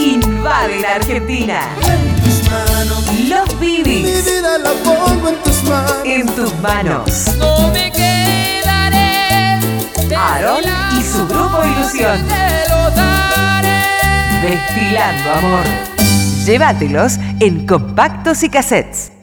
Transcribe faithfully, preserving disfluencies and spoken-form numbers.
invaden Argentina. En tus manos, Los mi Bibis, vida la pongo en tus manos. en tus manos. No me quedaré. Te Aaron y su grupo Ilusión. Te lo daré. Destilando amor. Llévatelos en compactos y cassettes.